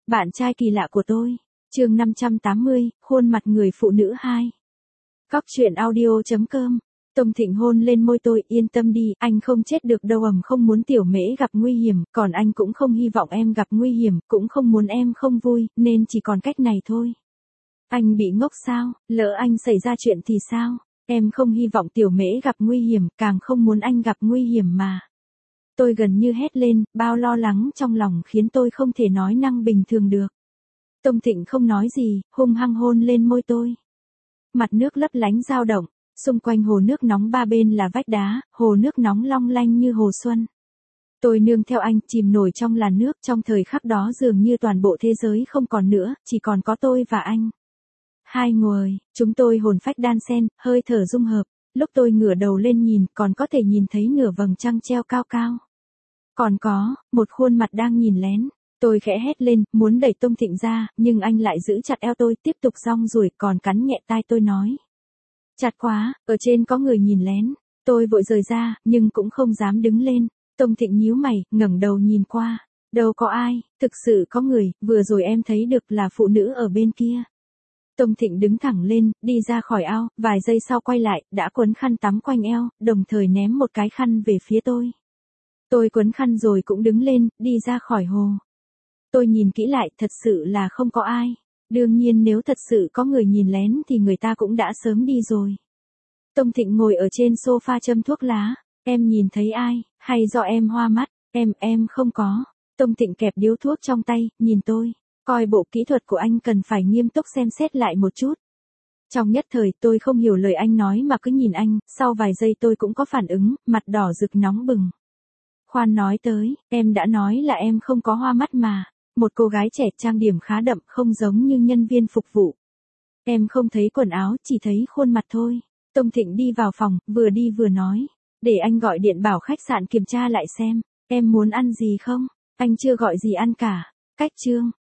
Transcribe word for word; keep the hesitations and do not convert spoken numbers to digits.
Bạn trai kỳ lạ của tôi. Chương năm trăm tám mươi, khuôn mặt người phụ nữ hai. Cóc truyện audio chấm com. Tông Thịnh hôn lên môi tôi, yên tâm đi, anh không chết được đâu, ầm không muốn tiểu mễ gặp nguy hiểm, còn anh cũng không hy vọng em gặp nguy hiểm, cũng không muốn em không vui, nên chỉ còn cách này thôi. Anh bị ngốc sao, lỡ anh xảy ra chuyện thì sao? Em không hy vọng tiểu mễ gặp nguy hiểm, càng không muốn anh gặp nguy hiểm mà. Tôi gần như hét lên, bao lo lắng trong lòng khiến tôi không thể nói năng bình thường được. Tông Thịnh không nói gì, hung hăng hôn lên môi tôi. Mặt nước lấp lánh dao động, xung quanh hồ nước nóng ba bên là vách đá, hồ nước nóng long lanh như hồ xuân. Tôi nương theo anh, chìm nổi trong làn nước, trong thời khắc đó dường như toàn bộ thế giới không còn nữa, chỉ còn có tôi và anh. Hai người, chúng tôi hồn phách đan xen, hơi thở dung hợp, lúc tôi ngửa đầu lên nhìn, còn có thể nhìn thấy nửa vầng trăng treo cao cao. Còn có, một khuôn mặt đang nhìn lén. Tôi khẽ hét lên, muốn đẩy Tông Thịnh ra, nhưng anh lại giữ chặt eo tôi, tiếp tục rong ruổi, còn cắn nhẹ tai tôi nói. Chặt quá, ở trên có người nhìn lén. Tôi vội rời ra, nhưng cũng không dám đứng lên. Tông Thịnh nhíu mày, ngẩng đầu nhìn qua. Đâu có ai, thực sự có người, vừa rồi em thấy được là phụ nữ ở bên kia. Tông Thịnh đứng thẳng lên, đi ra khỏi ao, vài giây sau quay lại, đã quấn khăn tắm quanh eo, đồng thời ném một cái khăn về phía tôi. Tôi quấn khăn rồi cũng đứng lên, đi ra khỏi hồ. Tôi nhìn kỹ lại, thật sự là không có ai. Đương nhiên nếu thật sự có người nhìn lén thì người ta cũng đã sớm đi rồi. Tông Thịnh ngồi ở trên sofa châm thuốc lá. Em nhìn thấy ai, hay do em hoa mắt? Em, em không có. Tông Thịnh kẹp điếu thuốc trong tay, nhìn tôi. Coi bộ kỹ thuật của anh cần phải nghiêm túc xem xét lại một chút. Trong nhất thời tôi không hiểu lời anh nói mà cứ nhìn anh, sau vài giây tôi cũng có phản ứng, mặt đỏ rực nóng bừng. Khoan nói tới, em đã nói là em không có hoa mắt mà. Một cô gái trẻ trang điểm khá đậm, không giống như nhân viên phục vụ. Em không thấy quần áo, chỉ thấy khuôn mặt thôi. Tông Thịnh đi vào phòng, vừa đi vừa nói. Để anh gọi điện bảo khách sạn kiểm tra lại xem. Em muốn ăn gì không? Anh chưa gọi gì ăn cả. Cách chương.